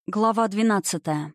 Глава 12.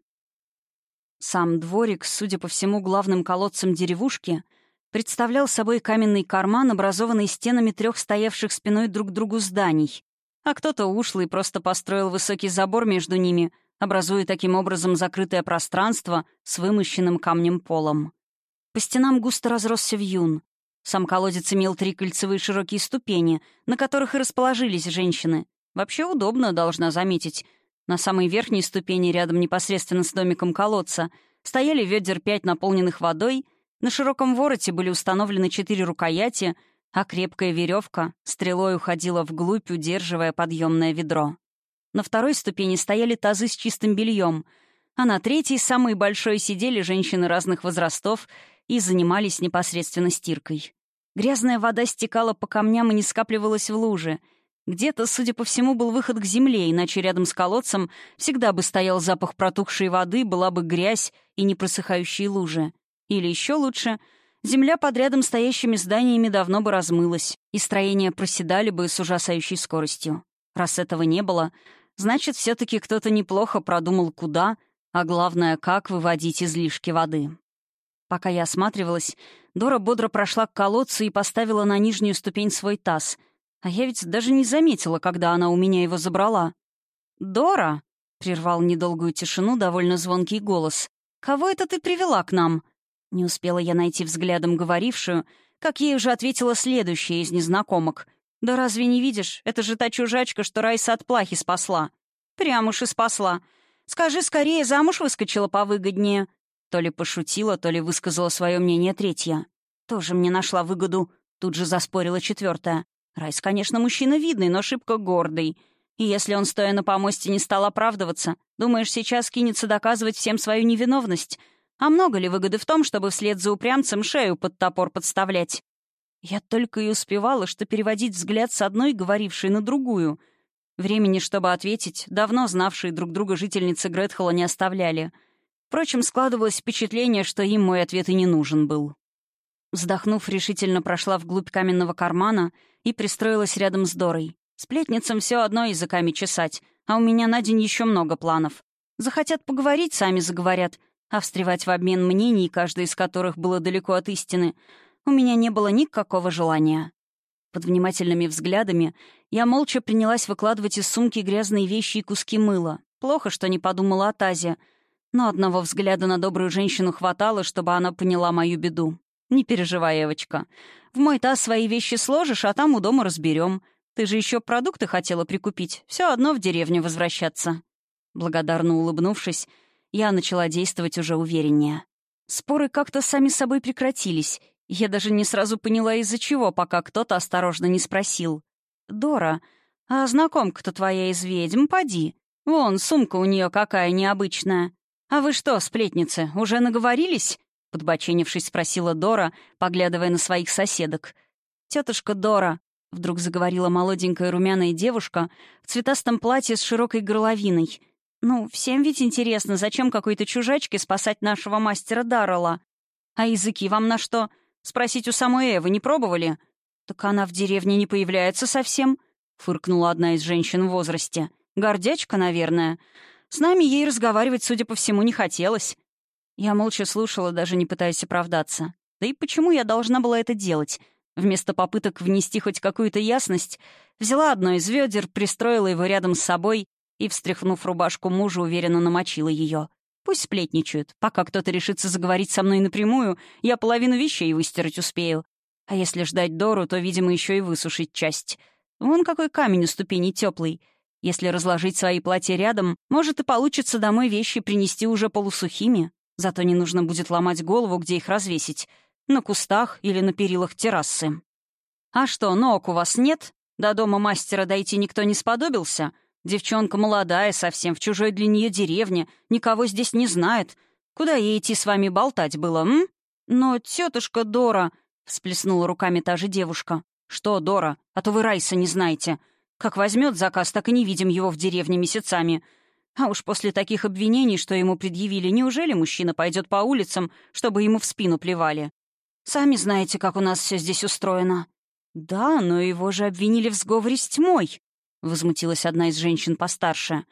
Сам дворик, судя по всему, главным колодцем деревушки, представлял собой каменный карман, образованный стенами трех стоявших спиной друг к другу зданий, а кто-то ушлый просто построил высокий забор между ними, образуя таким образом закрытое пространство с вымощенным камнем полом. По стенам густо разросся вьюн. Сам колодец имел 3 кольцевые широкие ступени, на которых и расположились женщины. Вообще удобно, должна заметить. На самой верхней ступени, рядом непосредственно с домиком колодца, стояли ведер 5, наполненных водой, на широком вороте были установлены 4 рукояти, а крепкая веревка стрелой уходила вглубь, удерживая подъемное ведро. На второй ступени стояли тазы с чистым бельем, а на третьей, самой большой, сидели женщины разных возрастов и занимались непосредственно стиркой. Грязная вода стекала по камням и не скапливалась в луже. Где-то, судя по всему, был выход к земле, иначе рядом с колодцем всегда бы стоял запах протухшей воды, была бы грязь и непросыхающие лужи. Или еще лучше, земля под рядом стоящими зданиями давно бы размылась, и строения проседали бы с ужасающей скоростью. Раз этого не было, значит, все-таки кто-то неплохо продумал, куда, а главное, как выводить излишки воды. Пока я осматривалась, Дора бодро прошла к колодцу и поставила на нижнюю ступень свой таз — а я ведь даже не заметила, когда она у меня его забрала. «Дора!» — прервал недолгую тишину довольно звонкий голос. «Кого это ты привела к нам?» Не успела я найти взглядом говорившую, как ей уже ответила следующая из незнакомок. «Да разве не видишь? Это же та чужачка, что Райса от плахи спасла». «Прям уж и спасла. Скажи скорее, замуж выскочила повыгоднее». То ли пошутила, то ли высказала свое мнение третья. «Тоже мне нашла выгоду», — тут же заспорила четвертая. Райс, конечно, мужчина видный, но шибко гордый. И если он, стоя на помосте, не стал оправдываться, думаешь, сейчас кинется доказывать всем свою невиновность? А много ли выгоды в том, чтобы вслед за упрямцем шею под топор подставлять? Я только и успевала, что переводить взгляд с одной, говорившей, на другую. Времени, чтобы ответить, давно знавшие друг друга жительницы Гретхола не оставляли. Впрочем, складывалось впечатление, что им мой ответ и не нужен был. Вздохнув, решительно прошла вглубь каменного кармана и пристроилась рядом с Дорой. Сплетницам все одно языками чесать, а у меня на день еще много планов. Захотят поговорить, сами заговорят, а встревать в обмен мнений, каждое из которых было далеко от истины, у меня не было никакого желания. Под внимательными взглядами я молча принялась выкладывать из сумки грязные вещи и куски мыла. Плохо, что не подумала о тазе, но одного взгляда на добрую женщину хватало, чтобы она поняла мою беду. «Не переживай, Эвочка. В мой таз свои вещи сложишь, а там у дома разберем. Ты же еще продукты хотела прикупить. Все одно в деревню возвращаться». Благодарно улыбнувшись, я начала действовать уже увереннее. Споры как-то сами собой прекратились. Я даже не сразу поняла, из-за чего, пока кто-то осторожно не спросил. «Дора, а знакомка-то твоя из ведьм, поди. Вон, сумка у нее какая необычная. А вы что, сплетницы, уже наговорились?» Подбоченившись, спросила Дора, поглядывая на своих соседок. «Тетушка Дора», — вдруг заговорила молоденькая румяная девушка в цветастом платье с широкой горловиной. «Ну, всем ведь интересно, зачем какой-то чужачке спасать нашего мастера Даррелла? А языки вам на что? Спросить у самой Эвы не пробовали?» «Так она в деревне не появляется совсем», — фыркнула одна из женщин в возрасте. «Гордячка, наверное. С нами ей разговаривать, судя по всему, не хотелось». Я молча слушала, даже не пытаясь оправдаться. Да и почему я должна была это делать? Вместо попыток внести хоть какую-то ясность, взяла одно из ведер, пристроила его рядом с собой и, встряхнув рубашку мужа, уверенно намочила ее. Пусть сплетничают. Пока кто-то решится заговорить со мной напрямую, я половину вещей выстирать успею. А если ждать Дору, то, видимо, еще и высушить часть. Вон какой камень у ступени теплый. Если разложить свои платья рядом, может и получится домой вещи принести уже полусухими. Зато не нужно будет ломать голову, где их развесить. На кустах или на перилах террасы. «А что, ног у вас нет? До дома мастера дойти никто не сподобился? Девчонка молодая совсем, в чужой для нее деревне, никого здесь не знает. Куда ей идти с вами болтать было, м?» «Но тетушка Дора...» — всплеснула руками та же девушка. «Что, Дора? А то вы Райса не знаете. Как возьмет заказ, так и не видим его в деревне месяцами. А уж после таких обвинений, что ему предъявили, неужели мужчина пойдет по улицам, чтобы ему в спину плевали? Сами знаете, как у нас все здесь устроено». «Да, но его же обвинили в сговоре с тьмой», — возмутилась одна из женщин постарше.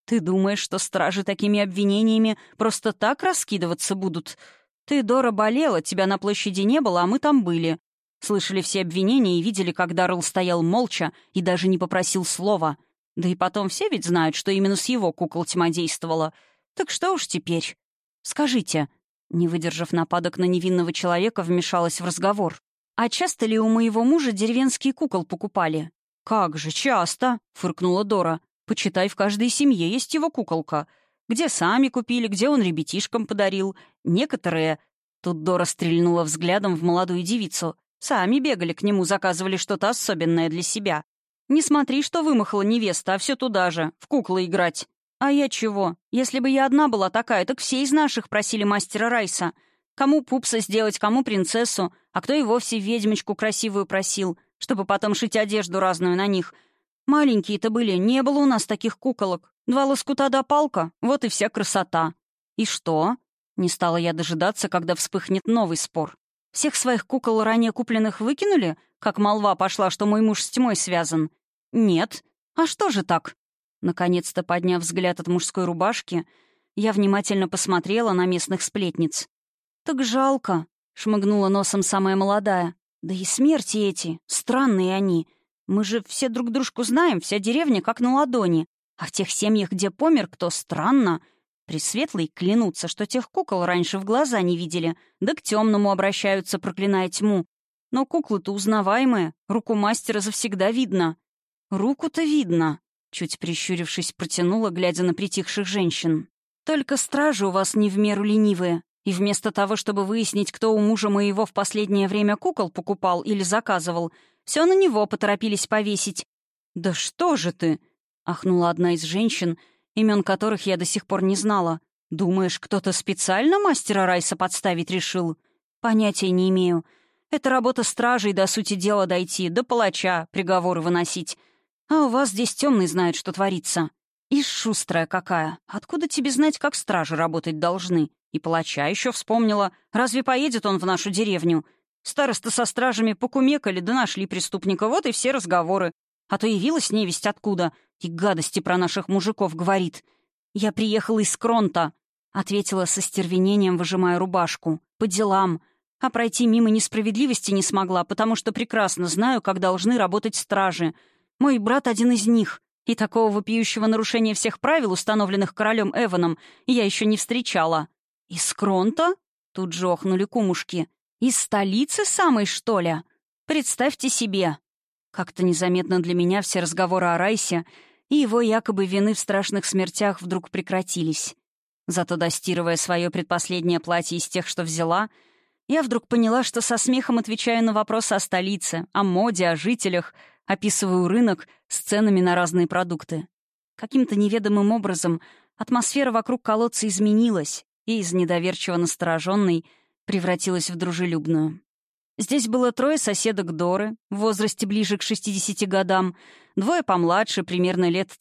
Ты думаешь, что стражи такими обвинениями просто так раскидываться будут? Ты, Дора, болела, тебя на площади не было, а мы там были. Слышали все обвинения и видели, как Даррелл стоял молча и даже не попросил слова. Да и потом все ведь знают, что именно с его кукол тьма действовала. Так что уж теперь? Скажите, не выдержав нападок на невинного человека, вмешалась в разговор. А часто ли у моего мужа деревенские кукол покупали? «Как же, часто!» — фыркнула Дора. «Почитай, в каждой семье есть его куколка. Где сами купили, где он ребятишкам подарил. Некоторые...» Тут Дора стрельнула взглядом в молодую девицу. «Сами бегали к нему, заказывали что-то особенное для себя. Не смотри, что вымахала невеста, а все туда же, в куклы играть. А я чего? Если бы я одна была такая, так все из наших просили мастера Райса. Кому пупса сделать, кому принцессу, а кто и вовсе ведьмочку красивую просил, чтобы потом шить одежду разную на них. Маленькие-то были, не было у нас таких куколок. 2 лоскута да палка, вот и вся красота. И что? Не стала я дожидаться, когда вспыхнет новый спор. Всех своих кукол ранее купленных выкинули, как молва пошла, что мой муж с тьмой связан? Нет. А что же так? Наконец-то, подняв взгляд от мужской рубашки, я внимательно посмотрела на местных сплетниц. «Так жалко», — шмыгнула носом самая молодая. «Да и смерти эти, странные они. Мы же все друг дружку знаем, вся деревня как на ладони. А в тех семьях, где помер кто, странно. Пресветлые клянутся, что тех кукол раньше в глаза не видели, да к темному обращаются, проклиная тьму. Но куклы-то узнаваемые, руку мастера завсегда видно». «Руку-то видно», — чуть прищурившись, протянула, глядя на притихших женщин. «Только стражи у вас не в меру ленивые. И вместо того, чтобы выяснить, кто у мужа моего в последнее время кукол покупал или заказывал, все на него поторопились повесить». «Да что же ты?» — ахнула одна из женщин, имен которых я до сих пор не знала. «Думаешь, кто-то специально мастера Райса подставить решил?» «Понятия не имею. Это работа стражей до сути дела дойти, до палача приговоры выносить. А у вас здесь темный знает, что творится. И шустрая какая. Откуда тебе знать, как стражи работать должны? И палача еще вспомнила. Разве поедет он в нашу деревню? Староста со стражами покумекали, да нашли преступника. Вот и все разговоры. А то явилась невесть откуда. И гадости про наших мужиков говорит. «Я приехала из Кронта», — ответила со стервенением, выжимая рубашку. «По делам. А пройти мимо несправедливости не смогла, потому что прекрасно знаю, как должны работать стражи. Мой брат один из них. И такого вопиющего нарушения всех правил, установленных королем Эваном, я еще не встречала». «Из Кронта?» — тут же охнули кумушки. «Из столицы самой, что ли? Представьте себе». Как-то незаметно для меня все разговоры о Райсе и его якобы вины в страшных смертях вдруг прекратились. Зато, достирывая свое предпоследнее платье из тех, что взяла, я вдруг поняла, что со смехом отвечаю на вопросы о столице, о моде, о жителях, описываю рынок с ценами на разные продукты. Каким-то неведомым образом атмосфера вокруг колодца изменилась и из недоверчиво настороженной превратилась в дружелюбную. Здесь было 3 соседок Доры, в возрасте ближе к 60 годам, 2 помладше, примерно лет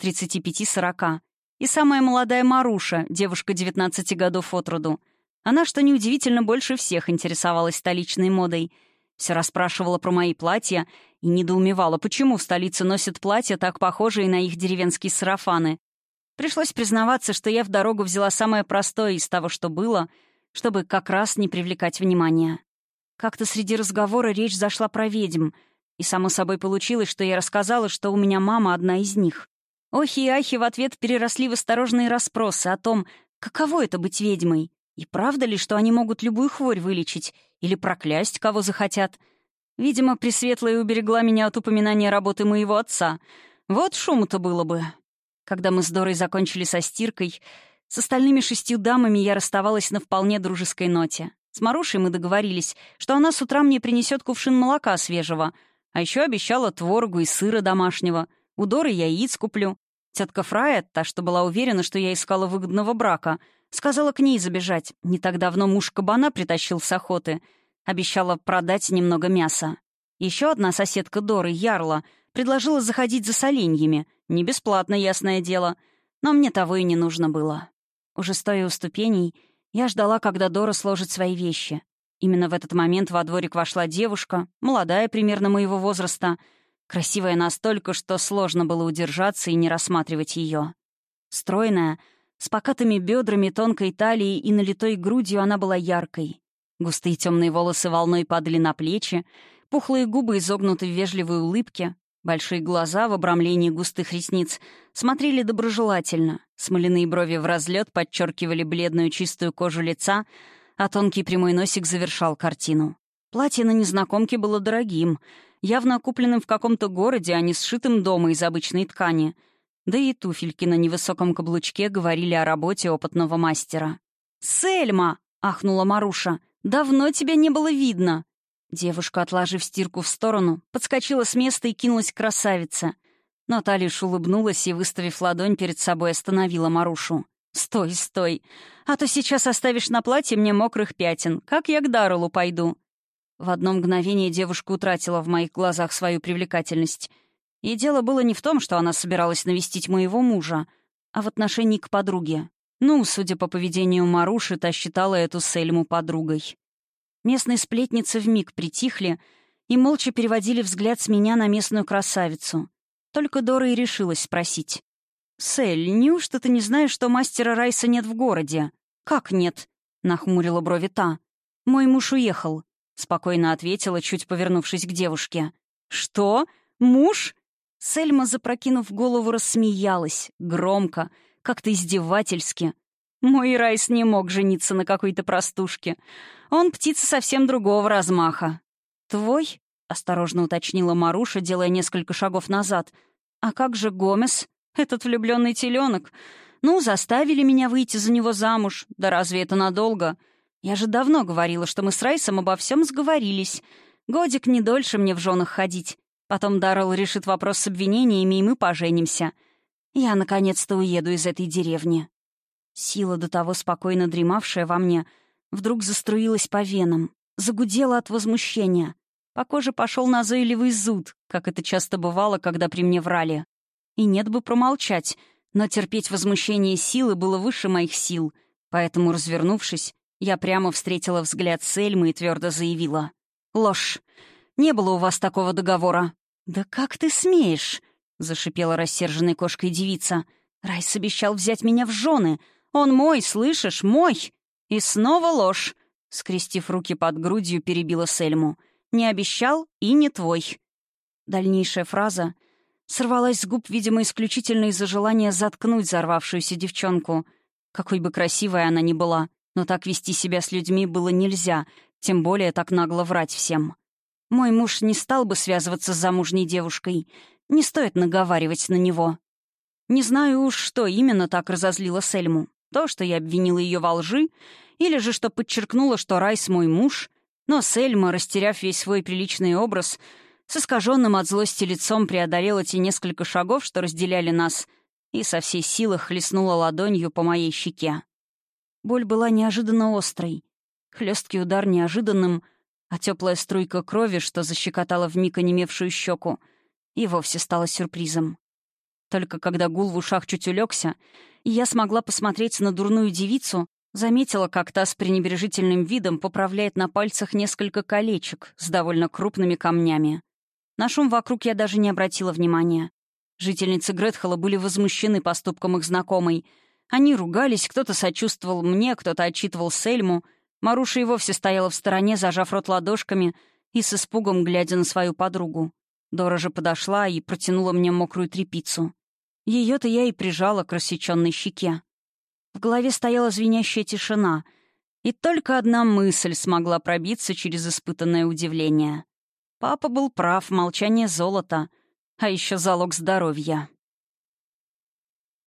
35-40, и самая молодая Маруша, девушка 19 годов от роду. Она, что неудивительно, больше всех интересовалась столичной модой. Все расспрашивала про мои платья и недоумевала, почему в столице носят платья, так похожие на их деревенские сарафаны. Пришлось признаваться, что я в дорогу взяла самое простое из того, что было, чтобы как раз не привлекать внимания. Как-то среди разговора речь зашла про ведьм, и само собой получилось, что я рассказала, что у меня мама одна из них. Охи и ахи в ответ переросли в осторожные расспросы о том, каково это быть ведьмой, и правда ли, что они могут любую хворь вылечить или проклясть, кого захотят. Видимо, Пресветлая уберегла меня от упоминания работы моего отца. Вот шуму-то было бы. Когда мы с Дорой закончили со стиркой, с остальными 6 дамами я расставалась на вполне дружеской ноте. С Марушей мы договорились, что она с утра мне принесет кувшин молока свежего, а еще обещала творогу и сыра домашнего. У Доры я яиц куплю. Тетка Фрая, та, что была уверена, что я искала выгодного брака, сказала к ней забежать. Не так давно муж кабана притащил с охоты. Обещала продать немного мяса. Еще одна соседка Доры, Ярла, предложила заходить за соленьями. Не бесплатно, ясное дело. Но мне того и не нужно было. Уже стоя у ступеней, я ждала, когда Дора сложит свои вещи. Именно в этот момент во дворик вошла девушка, молодая примерно моего возраста, красивая настолько, что сложно было удержаться и не рассматривать ее. Стройная, с покатыми бедрами, тонкой талией и налитой грудью она была яркой. Густые темные волосы волной падали на плечи, пухлые губы изогнуты в вежливой улыбке, большие глаза в обрамлении густых ресниц смотрели доброжелательно, смоляные брови в разлет подчеркивали бледную чистую кожу лица, а тонкий прямой носик завершал картину. Платье на незнакомке было дорогим, явно купленным в каком-то городе, а не сшитым дома из обычной ткани. Да и туфельки на невысоком каблучке говорили о работе опытного мастера. «Сельма!» — ахнула Маруша. «Давно тебя не было видно!» Девушка, отложив стирку в сторону, подскочила с места и кинулась к красавице. Но та лишь улыбнулась и, выставив ладонь перед собой, остановила Марушу. «Стой, стой! А то сейчас оставишь на платье мне мокрых пятен. Как я к Дарреллу пойду?» В одно мгновение девушка утратила в моих глазах свою привлекательность. И дело было не в том, что она собиралась навестить моего мужа, а в отношении к подруге. Ну, судя по поведению Маруши, та считала эту Сельму подругой. Местные сплетницы вмиг притихли и молча переводили взгляд с меня на местную красавицу. Только Дора и решилась спросить. «Сель, неужто ты не знаешь, что мастера Райса нет в городе?» «Как нет?» — нахмурила брови та. «Мой муж уехал», — спокойно ответила, чуть повернувшись к девушке. «Что? Муж?» Сельма, запрокинув голову, рассмеялась, громко, как-то издевательски. «Мой Райс не мог жениться на какой-то простушке. Он птица совсем другого размаха». «Твой?» — осторожно уточнила Маруша, делая несколько шагов назад. «А как же Гомес? Этот влюбленный теленок? Ну, заставили меня выйти за него замуж. Да разве это надолго? Я же давно говорила, что мы с Райсом обо всем сговорились. Годик не дольше мне в женах ходить. Потом Даррелл решит вопрос с обвинениями, и мы поженимся. Я, наконец-то, уеду из этой деревни». Сила, до того спокойно дремавшая во мне, вдруг заструилась по венам, загудела от возмущения. По коже пошел назойливый зуд, как это часто бывало, когда при мне врали. И нет бы промолчать, но терпеть возмущение силы было выше моих сил, поэтому, развернувшись, я прямо встретила взгляд Сельмы и твердо заявила. «Ложь! Не было у вас такого договора». «Да как ты смеешь?» — зашипела рассерженной кошкой девица. «Райс обещал взять меня в жены. Он мой, слышишь, мой!» «И снова ложь!» — скрестив руки под грудью, перебила Сельму. «Не обещал и не твой». Дальнейшая фраза сорвалась с губ, видимо, исключительно из-за желания заткнуть взорвавшуюся девчонку. Какой бы красивой она ни была, но так вести себя с людьми было нельзя, тем более так нагло врать всем. Мой муж не стал бы связываться с замужней девушкой. Не стоит наговаривать на него. Не знаю уж, что именно так разозлило Сельму. То, что я обвинила ее во лжи, или же что подчеркнула, что Райс мой муж. Но Сельма, растеряв весь свой приличный образ, с искаженным от злости лицом преодолела те несколько шагов, что разделяли нас, и со всей силы хлестнула ладонью по моей щеке. Боль была неожиданно острой, хлесткий удар неожиданным, а теплая струйка крови, что защекотала вмиг онемевшую щеку, и вовсе стала сюрпризом. Только когда гул в ушах чуть улегся, и я смогла посмотреть на дурную девицу, заметила, как та с пренебрежительным видом поправляет на пальцах несколько колечек с довольно крупными камнями. На шум вокруг я даже не обратила внимания. Жительницы Гретхола были возмущены поступком их знакомой. Они ругались, кто-то сочувствовал мне, кто-то отчитывал Сельму. Маруша и вовсе стояла в стороне, зажав рот ладошками и с испугом глядя на свою подругу. Дора же подошла и протянула мне мокрую тряпицу. Ее-то я и прижала к рассеченной щеке. В голове стояла звенящая тишина, и только одна мысль смогла пробиться через испытанное удивление. Папа был прав, молчание — золото, а еще залог здоровья.